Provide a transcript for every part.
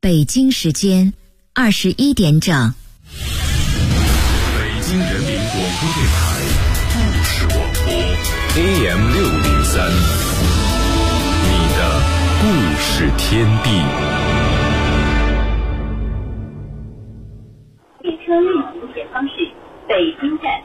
北京时间21点整。 北京人民广播电台故事广播 AM603， 你的故事天地。 列车运行前方是北京站。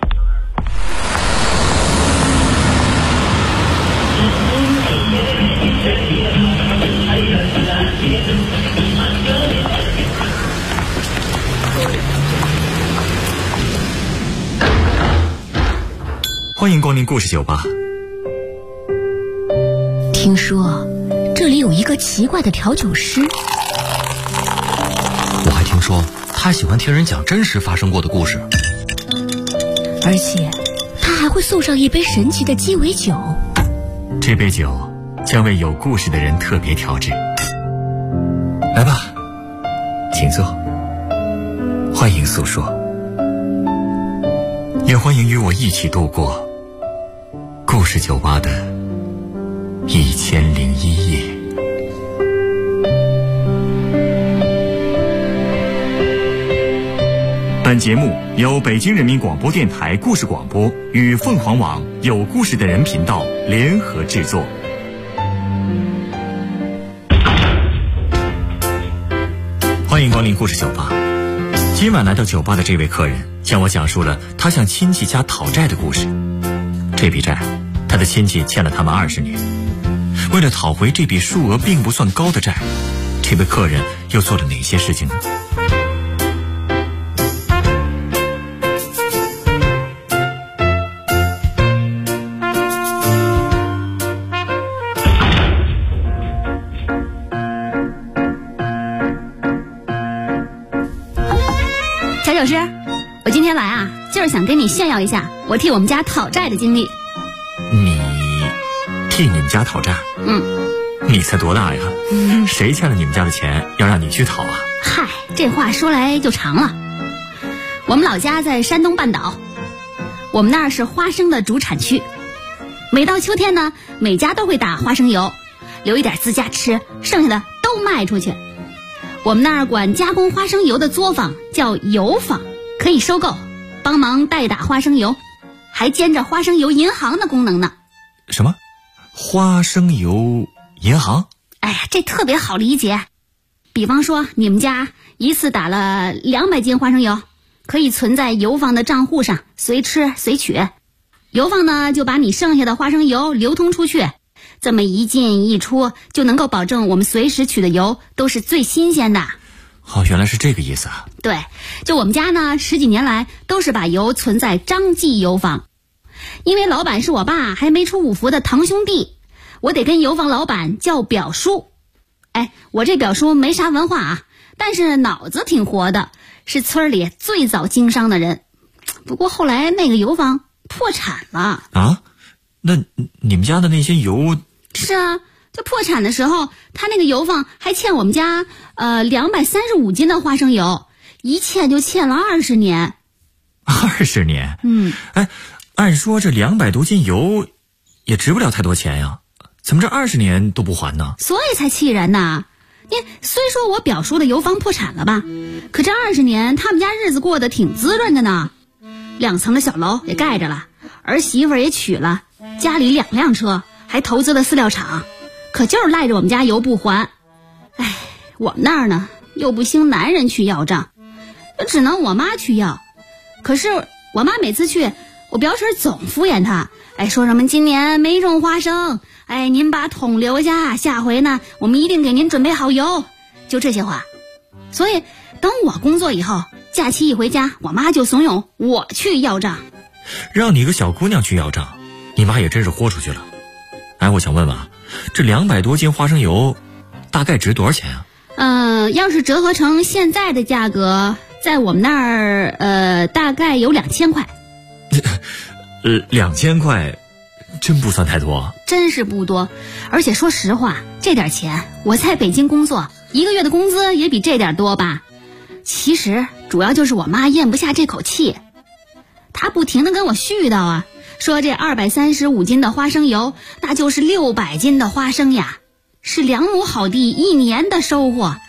欢迎光临故事酒吧。 听说这里有一个奇怪的调酒师， 我还听说他喜欢听人讲真实发生过的故事， 而且他还会送上一杯神奇的鸡尾酒。 这杯酒将为有故事的人特别调制。来吧，请坐，欢迎诉说，也欢迎与我一起度过故事酒吧的1001夜。本节目由北京人民广播电台故事广播与凤凰网有故事的人频道联合制作。欢迎光临故事酒吧。今晚来到酒吧的这位客人向我讲述了他向亲戚家讨债的故事。这笔债他的亲戚欠了他们20年，为了讨回这笔数额并不算高的债，这位客人又做了哪些事情呢？ 调酒师，我今天来啊，就是想跟你炫耀一下我替我们家讨债的经历。 你替你们家讨债？你才多大呀？谁欠了你们家的钱要让你去讨啊？ 嗨，这话说来就长了。我们老家在山东半岛，我们那儿是花生的主产区。每到秋天呢，每家都会打花生油，留一点自家吃，剩下的都卖出去。我们那儿管加工花生油的作坊叫油坊，可以收购，帮忙代打花生油，还兼着花生油银行的功能呢。 什么？花生油银行？ 哎呀，这特别好理解。比方说你们家一次打了200斤花生油，可以存在油坊的账户上，随吃随取。油坊呢就把你剩下的花生油流通出去，这么一进一出，就能够保证我们随时取的油都是最新鲜的。 哦，原来是这个意思啊。 对，就我们家呢10几年来都是把油存在张记油坊。因为老板是我爸还没出五福的堂兄弟，我得跟油坊老板叫表叔。哎，我这表叔没啥文化啊，但是脑子挺活的，是村里最早经商的人。不过后来那个油坊破产了。 啊？那你们家的那些油？ 是啊，就破产的时候，他那个油坊还欠我们家235斤的花生油，一欠就欠了20年。 20年？哎，按说这200多斤油也值不了太多钱呀，怎么这20年都不还呢？ 所以才气人呐！虽说我表叔的油坊破产了吧，可这20年他们家日子过得挺滋润的呢。2层的小楼也盖着了，儿媳妇也娶了，家里2辆车，还投资了饲料厂，可就是赖着我们家油不还。哎，我们那儿呢又不兴男人去要账，只能我妈去要。可是我妈每次去，我表婶总敷衍她，说什么今年没种花生，您把桶留下，下回呢我们一定给您准备好油，就这些话。所以等我工作以后，假期一回家，我妈就怂恿我去要账。 让你一个小姑娘去要账，你妈也真是豁出去了。我想问问啊，这200多斤花生油大概值多少钱啊？ 要是折合成现在的价格，在我们那儿大概有2000块。 2000块真不算太多。 真是不多，而且说实话，这点钱我在北京工作1个月的工资也比这点多吧。其实主要就是我妈咽不下这口气，她不停地跟我絮叨啊，说这235斤的花生油，那就是600斤的花生呀，是2亩好地1年的收获。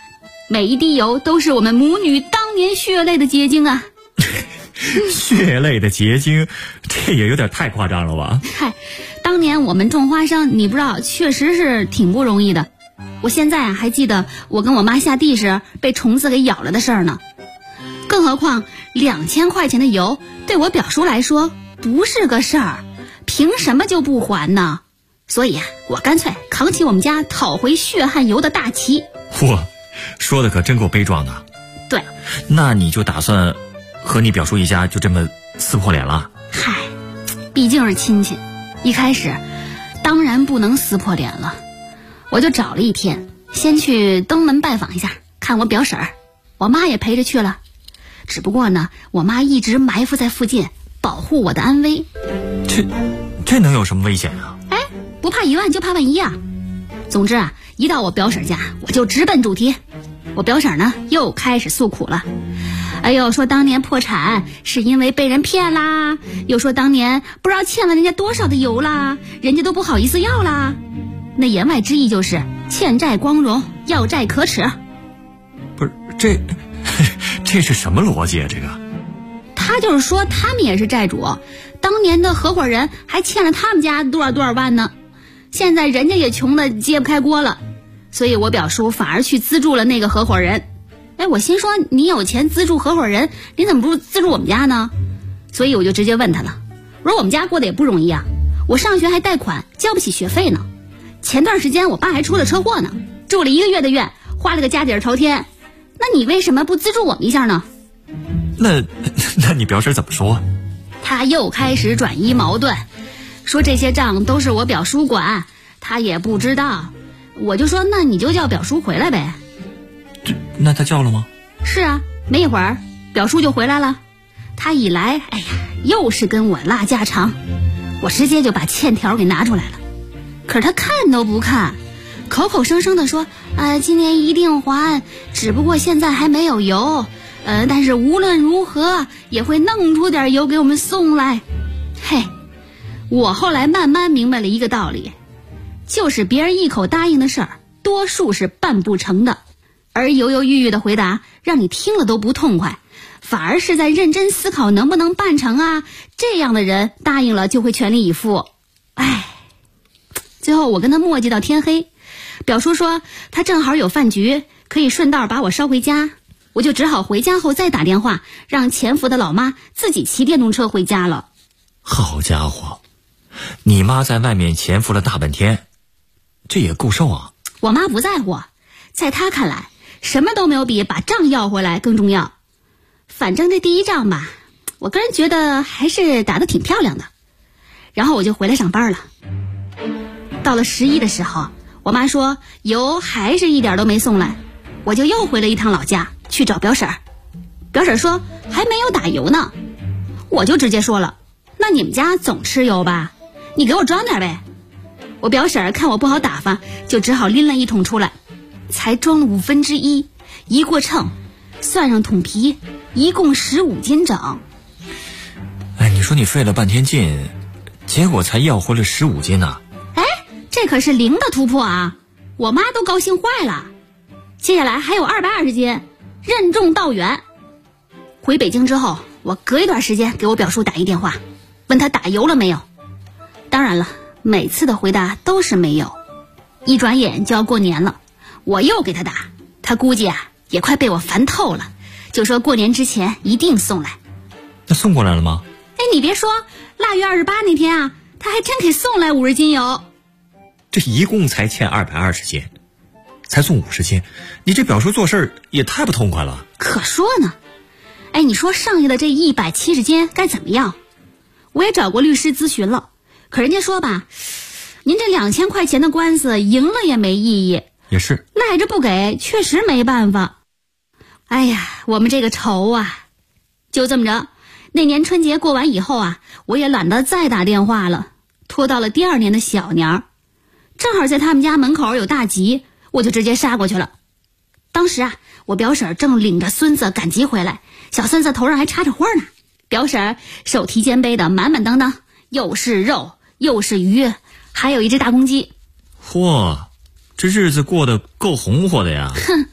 每一滴油都是我们母女当年血泪的结晶啊。 血泪的结晶，这也有点太夸张了吧？ 嗨，当年我们种花生，你不知道，确实是挺不容易的。我现在还记得我跟我妈下地时被虫子给咬了的事儿呢。更何况2000块钱的油对我表叔来说不是个事儿，凭什么就不还呢？所以我干脆扛起我们家讨回血汗油的大旗。 嚯，说的可真够悲壮的。 对， 那你就打算和你表叔一家就这么撕破脸了？ 嗨，毕竟是亲戚，一开始当然不能撕破脸了。我就找了一天，先去登门拜访一下，看我表婶儿，我妈也陪着去了。只不过呢，我妈一直埋伏在附近，保护我的安危。 这能有什么危险啊？ 哎，不怕一万就怕万一啊。总之啊，一到我表婶家，我就直奔主题。我表婶呢又开始诉苦了。哎呦，说当年破产是因为被人骗啦，又说当年不知道欠了人家多少的油啦，人家都不好意思要啦。那言外之意就是欠债光荣，要债可耻。 不是，这是什么逻辑啊？这个他就是说他们也是债主，当年的合伙人还欠了他们家多少万呢，现在人家也穷得揭不开锅了，所以我表叔反而去资助了那个合伙人。哎，我心说你有钱资助合伙人，你怎么不资助我们家呢？所以我就直接问他了，我说我们家过得也不容易啊，我上学还贷款，交不起学费呢。前段时间我爸还出了车祸呢，住了1个月的院，花了个家底儿朝天。那你为什么不资助我们一下呢？ 那你表婶怎么说？ 他又开始转移矛盾，说这些账都是我表叔管，他也不知道。我就说那你就叫表叔回来呗。 那他叫了吗？ 是啊，没一会儿表叔就回来了。他一来，哎呀，又是跟我拉家常，我直接就把欠条给拿出来了。可是他看都不看，口口声声的说今年一定还，只不过现在还没有油，但是无论如何也会弄出点油给我们送来。嘿，我后来慢慢明白了一个道理，就是别人一口答应的事儿，多数是办不成的，而犹犹豫豫的回答让你听了都不痛快，反而是在认真思考能不能办成啊，这样的人答应了就会全力以赴。哎，最后我跟他磨叽到天黑，表叔说他正好有饭局，可以顺道把我捎回家，我就只好回家后再打电话让潜伏的老妈自己骑电动车回家了。 好家伙，你妈在外面潜伏了大半天，这也够受啊。 我妈不在乎，在她看来什么都没有比把账要回来更重要。反正这第一仗吧，我个人觉得还是打得挺漂亮的。然后我就回来上班了。到了11的时候，我妈说油还是一点都没送来，我就又回了一趟老家去找表婶儿。表婶说还没有打油呢，我就直接说了，那你们家总吃油吧，你给我装点呗。我表婶儿看我不好打发，就只好拎了1桶出来，才装了1/5，一过秤，算上桶皮，一共15斤整。 哎，你说你费了半天劲，结果才要回了15斤呢。 哎，这可是零的突破啊！我妈都高兴坏了。接下来还有220斤，任重道远。回北京之后，我隔一段时间给我表叔打一电话，问他打油了没有。当然了，每次的回答都是没有。一转眼就要过年了，我又给他打，他估计也快被我烦透了，就说过年之前一定送来。 那送过来了吗？ 哎，你别说，腊月28那天他还真给送来50斤油。 这一共才欠220斤，才送50斤，你这表叔做事也太不痛快了。 可说呢。哎，你说剩下的这170斤该怎么样？我也找过律师咨询了，可人家说吧，您这2000块钱的官司赢了也没意义。 也是， 赖着不给确实没办法。哎呀，我们这个仇啊，就这么着。那年春节过完以后我也懒得再打电话了，拖到了第2年的小年，正好在他们家门口有大集，我就直接杀过去了。当时我表婶正领着孙子赶集回来，小孙子头上还插着花呢，表婶手提肩背的满满当当，又是肉又是鱼，还有一只大公鸡。 嚯，这日子过得够红火的呀。 哼，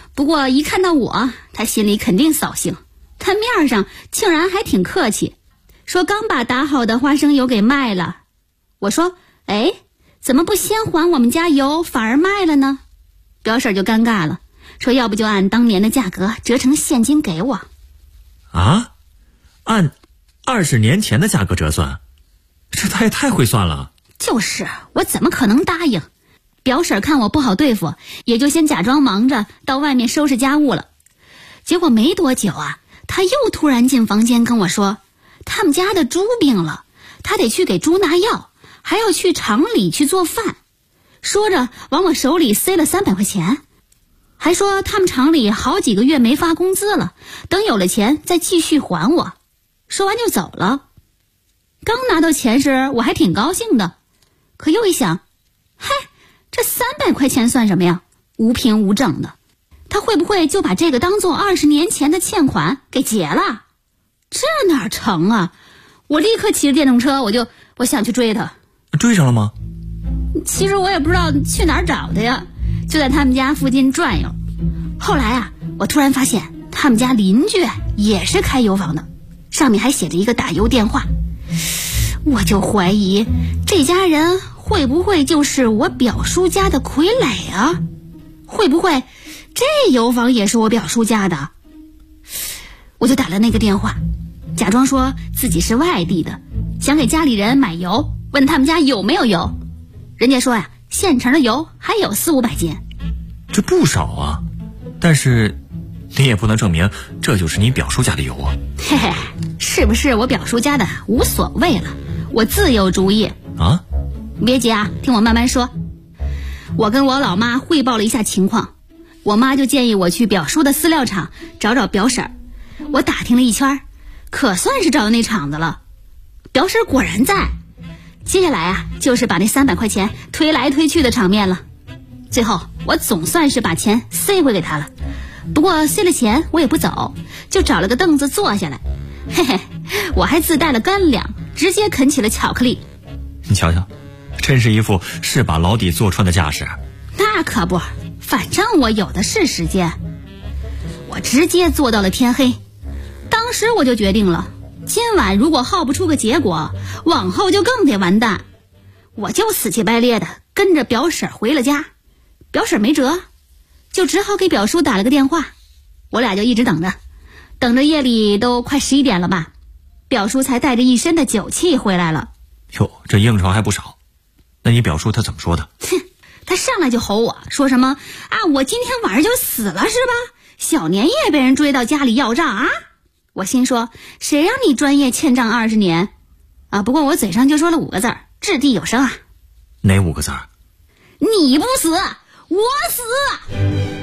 不过一看到我，他心里肯定扫兴。他面上竟然还挺客气，说刚把打好的花生油给卖了。我说，哎，怎么不先还我们家油，反而卖了呢？表婶就尴尬了，说要不就按当年的价格折成现金给我。 啊？按20年前的价格折算？这他也太会算了。 就是，我怎么可能答应？表婶看我不好对付，也就先假装忙着到外面收拾家务了。结果没多久啊，他又突然进房间跟我说，他们家的猪病了，他得去给猪拿药，还要去厂里去做饭。说着往我手里塞了300块钱，还说他们厂里好几个月没发工资了，等有了钱再继续还我。说完就走了。刚拿到钱时我还挺高兴的，可又一想，嗨，这300块钱算什么呀，无凭无证的，他会不会就把这个当做20年前的欠款给结了？这哪成啊！我立刻骑着电动车，我想去追他。 追上了吗？ 其实我也不知道去哪儿找他呀，就在他们家附近转悠。后来啊，我突然发现他们家邻居也是开油坊的，上面还写着一个打油电话。我就怀疑这家人会不会就是我表叔家的傀儡啊？会不会这油坊也是我表叔家的？我就打了那个电话，假装说自己是外地的，想给家里人买油，问他们家有没有油。人家说呀，现成的油还有400-500斤， 这不少啊。但是你也不能证明这就是你表叔家的油啊。 嘿嘿，是不是我表叔家的无所谓了，我自有主意啊。 别急啊，听我慢慢说。我跟我老妈汇报了一下情况，我妈就建议我去表叔的饲料厂找找表婶。我打听了一圈，可算是找到那厂子了，表婶果然在。接下来啊，就是把那300块钱推来推去的场面了。最后我总算是把钱塞回给他了，不过塞了钱我也不走，就找了个凳子坐下来。嘿嘿，我还自带了干粮，直接啃起了巧克力。 你瞧瞧，真是一副是把牢底坐穿的架势。 那可不，反正我有的是时间。我直接坐到了天黑。当时我就决定了，今晚如果耗不出个结果，往后就更得完蛋。我就死乞白咧的跟着表婶回了家。表婶没辙，就只好给表叔打了个电话。我俩就一直等着夜里都快11点了吧，表叔才带着一身的酒气回来了。 哟，这应酬还不少。那你表叔他怎么说的？ 哼，他上来就吼我，说什么啊，我今天晚上就死了是吧？小年夜被人追到家里要账啊！我心说，谁让你专业欠账20年啊？不过我嘴上就说了5个字儿，掷地有声啊。 哪5个字儿？ 你不死我死。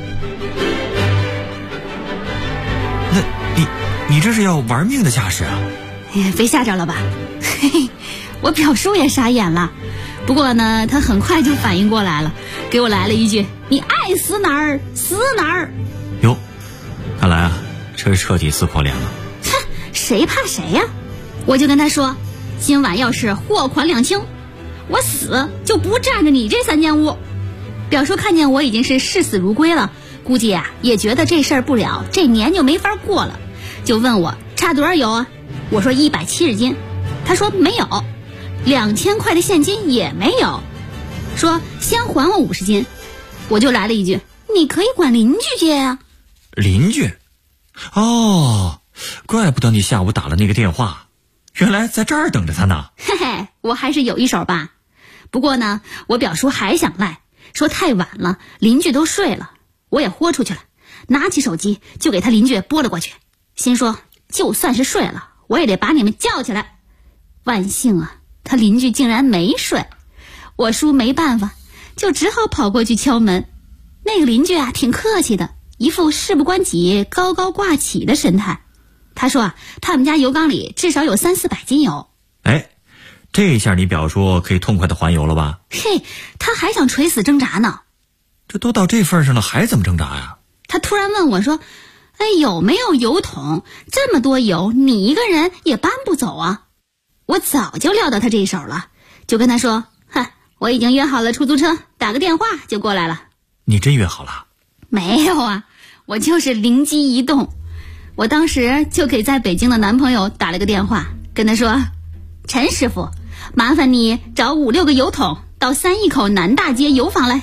那你这是要玩命的架势啊！ 被吓着了吧？嘿嘿，我表叔也傻眼了。不过呢，他很快就反应过来了，给我来了一句：“你爱死哪儿死哪儿。” 哟，看来啊，这是彻底撕破脸了。 哼，谁怕谁呀？我就跟他说，今晚要是货款两清，我死就不占着你这3间屋。表叔看见我已经是视死如归了，估计啊也觉得这事儿不了，这年就没法过了，就问我差多少油啊？我说170斤，他说没有，2000块的现金也没有，说先还我50斤。我就来了一句，你可以管邻居借啊。 邻居？哦，怪不得你下午打了那个电话，原来在这儿等着他呢。 嘿嘿，我还是有一手吧。不过呢，我表叔还想赖，说太晚了，邻居都睡了。我也豁出去了，拿起手机就给他邻居拨了过去，心说就算是睡了，我也得把你们叫起来。万幸啊，他邻居竟然没睡。我叔没办法，就只好跑过去敲门。那个邻居啊挺客气的，一副事不关己高高挂起的神态。他说啊，他们家油缸里至少有300-400斤油。 哎，这下你表叔可以痛快的还油了吧？ 嘿，他还想垂死挣扎呢。 这都到这份上了，还怎么挣扎呀？ 他突然问我说，哎，有没有油桶？这么多油，你一个人也搬不走啊。我早就料到他这一手了，就跟他说，我已经约好了出租车，打个电话就过来了。 你真约好了？ 没有啊， 我就是灵机一动，我当时就给在北京的男朋友打了个电话，跟他说：陈师傅，麻烦你找5、6个油桶到三义口南大街油坊来。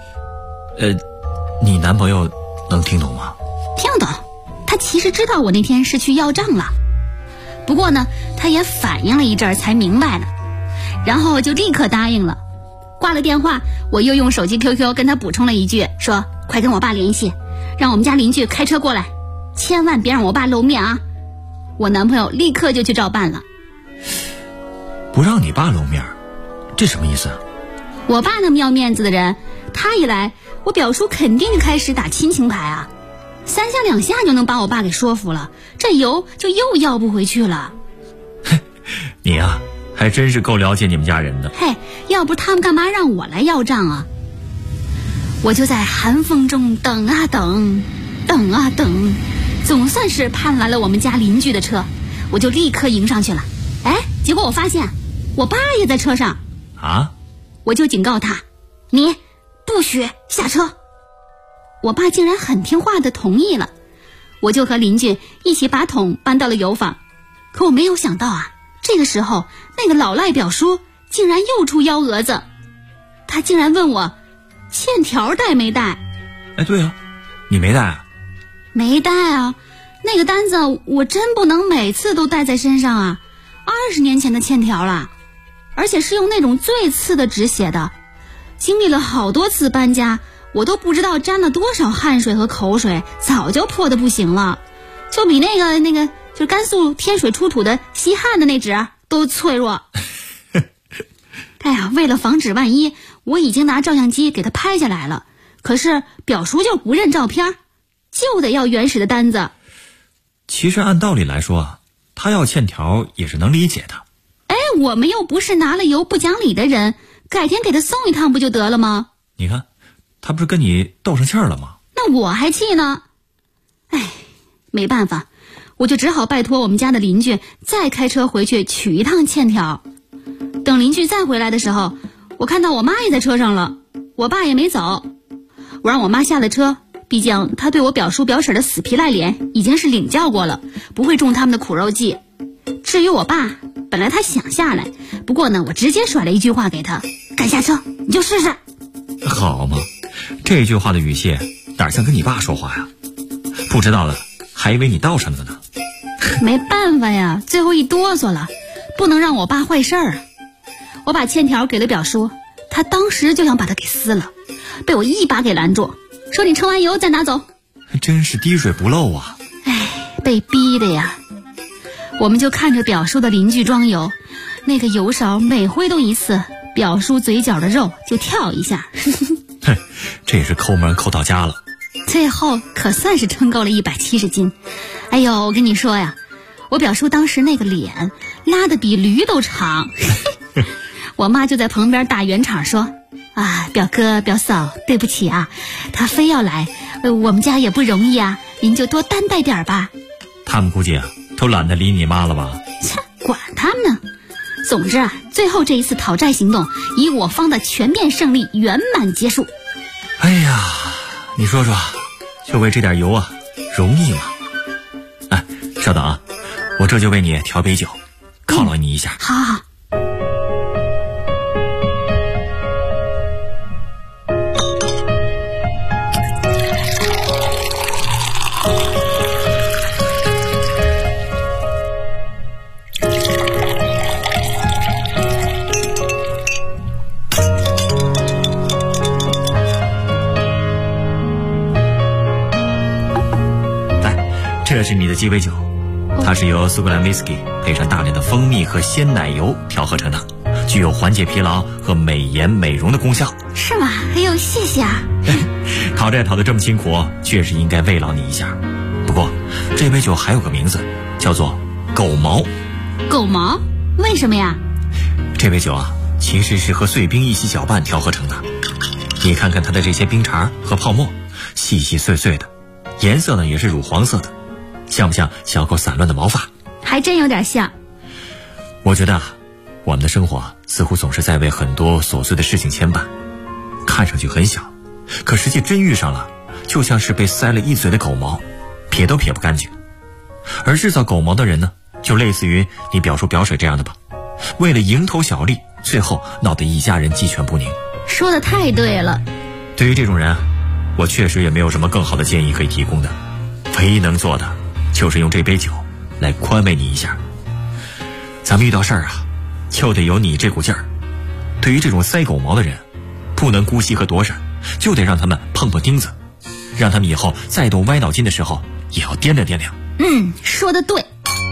你男朋友能听懂吗？ 听懂，他其实知道我那天是去要账了，不过呢，他也反应了一阵才明白了，然后就立刻答应了。挂了电话，我又用手机 QQ 跟他补充了一句，说快跟我爸联系，让我们家邻居开车过来，千万别让我爸露面啊。我男朋友立刻就去照办了。 不让你爸露面，这什么意思啊？ 我爸那么要面子的人，他一来，我表叔肯定就开始打亲情牌啊，3下2下就能把我爸给说服了，这油就又要不回去了。 你啊，还真是够了解你们家人的。 嘿，要不他们干嘛让我来要账啊？我就在寒风中等啊等，等啊等，总算是盼来了我们家邻居的车，我就立刻迎上去了。结果我发现我爸也在车上啊！ 我就警告他，你不许下车。我爸竟然很听话的同意了，我就和邻居一起把桶搬到了油坊。可我没有想到啊，这个时候那个老赖表叔竟然又出幺蛾子，他竟然问我欠条带没带。 对啊，你没带啊？ 没带啊，那个单子我真不能每次都带在身上啊，20年前的欠条了，而且是用那种最次的纸写的，经历了好多次搬家，我都不知道沾了多少汗水和口水，早就破得不行了，就比那个就是甘肃天水出土的西汉的那纸都脆弱。哎呀，为了防止万一，我已经拿照相机给他拍下来了，可是表叔就不认照片，就得要原始的单子。 其实按道理来说，他要欠条也是能理解的。 我们又不是拿了油不讲理的人，改天给他送一趟不就得了吗？ 你看，他不是跟你斗上气儿了吗？ 那我还气呢。没办法，我就只好拜托我们家的邻居再开车回去取一趟欠条。等邻居再回来的时候，我看到我妈也在车上了，我爸也没走。我让我妈下了车，毕竟她对我表叔表婶的死皮赖脸已经是领教过了，不会中他们的苦肉计。至于我爸，本来他想下来，不过呢，我直接甩了一句话给他，敢下车你就试试。 好嘛，这句话的语气哪像跟你爸说话呀？不知道的还以为你道上了呢。 没办法呀，最后一哆嗦了，不能让我爸坏事儿。我把欠条给了表叔，他当时就想把它给撕了，被我一把给拦住，说你盛完油再拿走。 真是滴水不漏啊。 被逼的呀。我们就看着表叔的邻居装油，那个油勺每挥动一次，表叔嘴角的肉就跳一下。 这也是抠门抠到家了。 最后可算是称够了170斤。哎呦，我跟你说呀，我表叔当时那个脸拉得比驴都长。我妈就在旁边打圆场说，表哥表嫂对不起啊，他非要来，我们家也不容易啊，您就多担待点吧。 他们估计都懒得理你妈了吧？ 切，管他们呢。总之最后这一次讨债行动以我方的全面胜利圆满结束。 哎呀，你说说，就为这点油容易吗？稍等啊，我这就为你调杯酒，犒劳你一下。 好。 这是你的鸡尾酒，它是由苏格兰威士忌配上大量的蜂蜜和鲜奶油调合成的，具有缓解疲劳和美颜美容的功效。 是吗？哎呦，谢谢啊。 讨债讨得这么辛苦，确实应该慰劳你一下。不过这杯酒还有个名字，叫做狗毛。 狗毛？为什么呀？ 这杯酒其实是和碎冰一起搅拌调合成的。你看看它的这些冰碴和泡沫，细细碎碎的，颜色呢也是乳黄色的，像不像小狗散乱的毛发？ 还真有点像。 我觉得我们的生活似乎总是在为很多琐碎的事情牵绊，看上去很小，可实际真遇上了， 就像是被塞了一嘴的狗毛，撇都撇不干净。而制造狗毛的人呢，就类似于你表叔表婶这样的吧，为了蝇头小利，最后闹得一家人鸡犬不宁。 说的太对了。 对于这种人，我确实也没有什么更好的建议可以提供的，唯一能做的就是用这杯酒来宽慰你一下。咱们遇到事儿啊，就得有你这股劲儿。对于这种塞狗毛的人，不能姑息和躲闪，就得让他们碰碰钉子，让他们以后再动歪脑筋的时候也要掂量掂量。 说得对。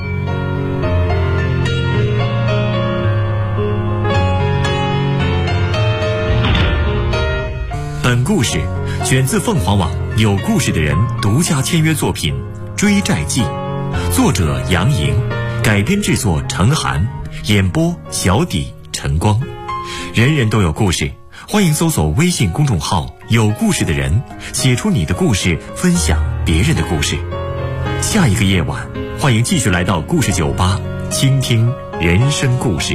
本故事选自凤凰网有故事的人独家签约作品《追债记》，作者杨莹，改编制作程涵，演播小底晨光。人人都有故事，欢迎搜索微信公众号有故事的人，写出你的故事，分享别人的故事。下一个夜晚，欢迎继续来到故事酒吧，倾听人生故事。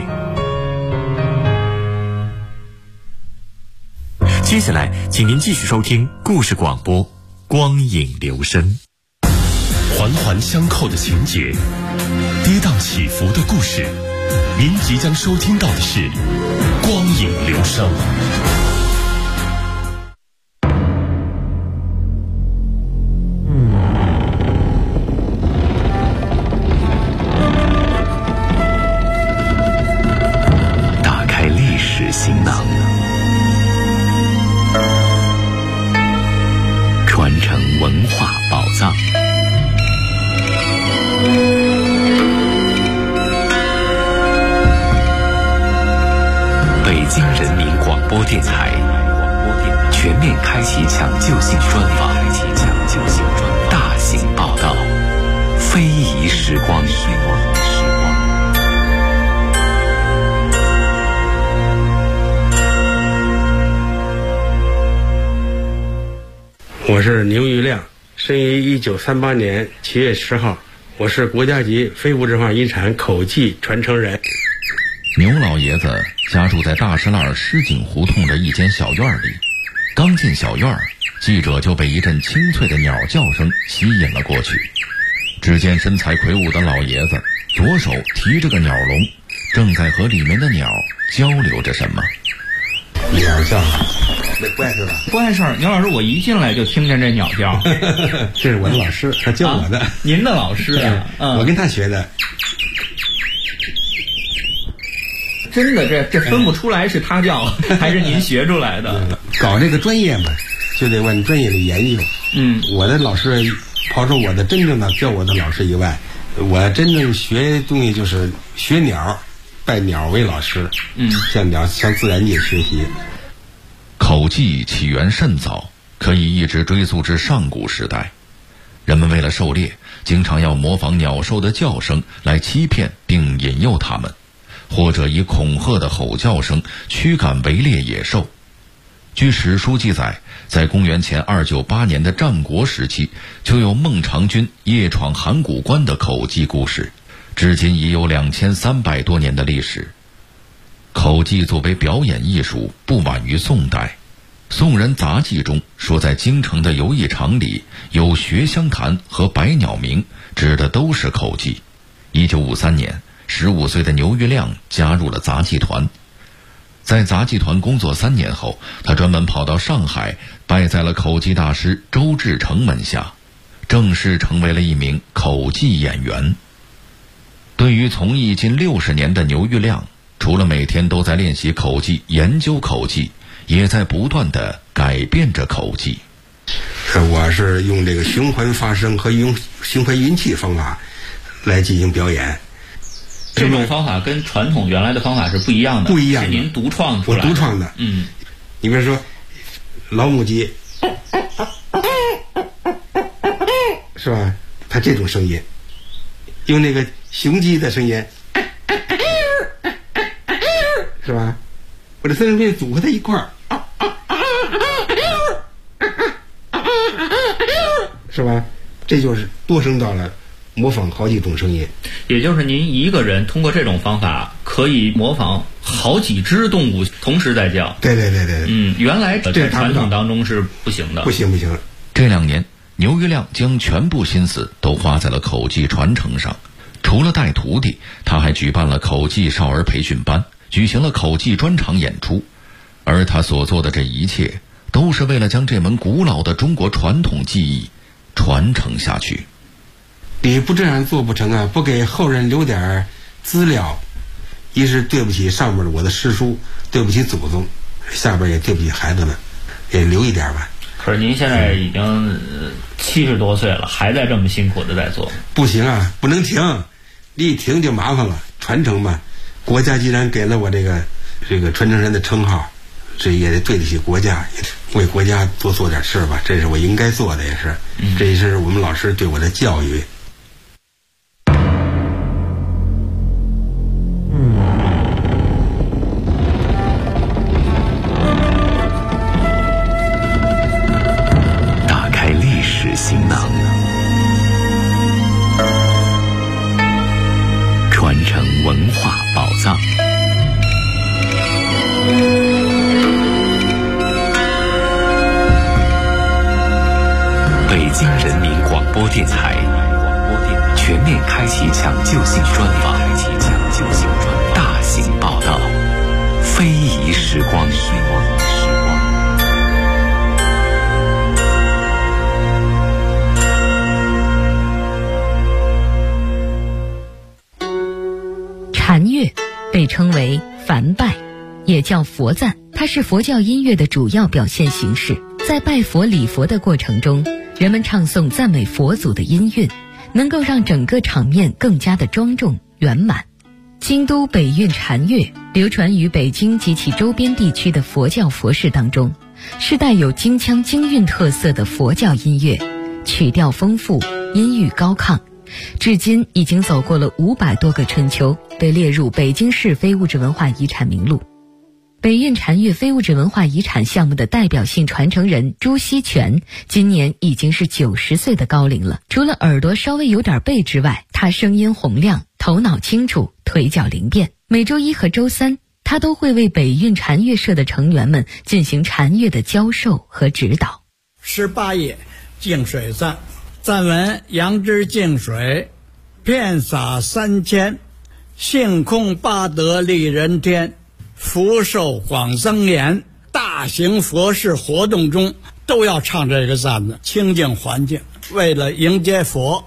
接下来请您继续收听故事广播，光影留声。 环环相扣的情节，跌宕起伏的故事，您即将收听到的是光影留声。打开历史行囊，传承文化宝藏。北京人民广播电台全面开启抢救性专访，大型报道，非遗时光。 我是牛玉亮，生于1938年7月10号，我是国家级非物质文化遗产口技传承人。 牛老爷子家住在大石栏狮井胡同的一间小院里，刚进小院，记者就被一阵清脆的鸟叫声吸引了过去。只见身材魁梧的老爷子左手提着个鸟笼，正在和里面的鸟交流着什么。 鸟叫不碍事吧？ 不碍事儿，牛老师，我一进来就听见这鸟叫。 这是我的老师，他教我的。 您的老师啊？ 我跟他学的。 真的，这分不出来是他教还是您学出来的。 搞这个专业嘛，就得往专业里研究。我的老师，刨出我的真正的教我的老师以外，我真正学东西就是学鸟，拜鸟为老师。向自然界学习。 口技起源甚早，可以一直追溯至上古时代。人们为了狩猎，经常要模仿鸟兽的叫声来欺骗并引诱它们，或者以恐吓的吼叫声驱赶围猎野兽。据史书记载，在公元前298年的战国时期，就有孟尝君夜闯函谷关的口技故事，至今已有2300多年的历史。口技作为表演艺术，不晚于宋代。宋人杂记中说，在京城的游艺场里有学香坛和百鸟鸣，指的都是口技。1953年，15岁的牛玉亮加入了杂技团。在杂技团工作3年后，他专门跑到上海，拜在了口技大师周志成门下，正式成为了一名口技演员。对于从艺近60年的牛玉亮，除了每天都在练习口技、研究口技，也在不断地改变着口技。 我是用这个循环发声和用循环运气方法来进行表演。 这种方法跟传统原来的方法是不一样的， 不一样的， 是您独创出来的。 我独创的。你比如说老母鸡，是吧？它这种声音，用那个雄鸡的声音，是吧？我这三声片组合在一块儿，是吧？这就是多声道了，模仿好几种声音。 也就是您一个人通过这种方法可以模仿好几只动物同时在叫。 对。 原来在传统当中是不行的。 不行。 这2年，牛玉亮将全部心思都花在了口技传承上。除了带徒弟，他还举办了口技少儿培训班，举行了口技专场演出。而他所做的这一切，都是为了将这门古老的中国传统技艺传承下去。 你不这样做不成啊，不给后人留点资料，一是对不起上面我的师叔，对不起祖宗，下边也对不起孩子们，也留一点吧。 可是您现在已经70多岁了，还在这么辛苦的在做。 不行啊，不能停，一停就麻烦了。传承嘛，国家既然给了我这个传承人的称号，这也得对得起国家，也为国家多做点事吧，这是我应该做的，也是，这也是我们老师对我的教育。 打开历史行囊，传承文化宝藏。北京人民广播电台全面开启抢救性专访，大型报道，非遗时光。 禅乐被称为梵拜，也叫佛赞，它是佛教音乐的主要表现形式。在拜佛礼佛的过程中，人们唱诵赞美佛祖的音韵，能够让整个场面更加的庄重圆满。京都北韵禅乐流传于北京及其周边地区的佛教佛事当中，是带有京腔京韵特色的佛教音乐，曲调丰富，音域高亢，至今已经走过了500多个春秋，被列入北京市非物质文化遗产名录。北韵禅乐非物质文化遗产项目的代表性传承人朱锡全今年已经是90岁的高龄了。除了耳朵稍微有点背之外，他声音洪亮，头脑清楚，腿脚灵便。每周1和周3，他都会为北韵禅乐社的成员们进行禅乐的教授和指导。 18页净水赞，赞文：杨枝净水，遍洒3000，性空八德利人天，福寿广增延。大型佛事活动中都要唱这个赞的，清净环境，为了迎接佛。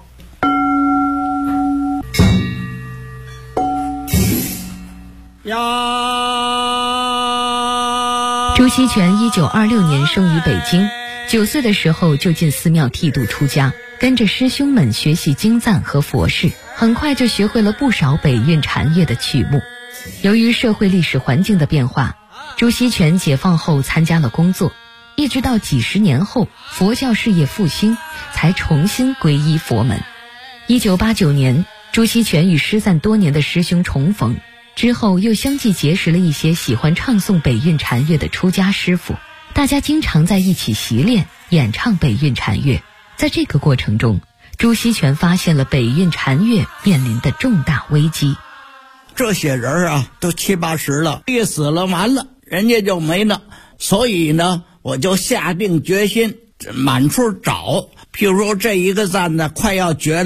朱锡全1926年生于北京，9岁的时候就进寺庙剃度出家，跟着师兄们学习经赞和佛事，很快就学会了不少北韵禅乐的曲目。由于社会历史环境的变化，朱锡全解放后参加了工作，一直到几十年后佛教事业复兴，才重新皈依佛门。1989年，朱锡全与失散多年的师兄重逢，之后又相继结识了一些喜欢唱诵北韵禅乐的出家师傅，大家经常在一起习练演唱北韵禅乐。在这个过程中，朱锡全发现了北韵禅乐面临的重大危机。 这些人啊，都70、80了，一死了完了，人家就没了。所以呢，我就下定决心满处找，譬如说这一个赞呢，快要绝了。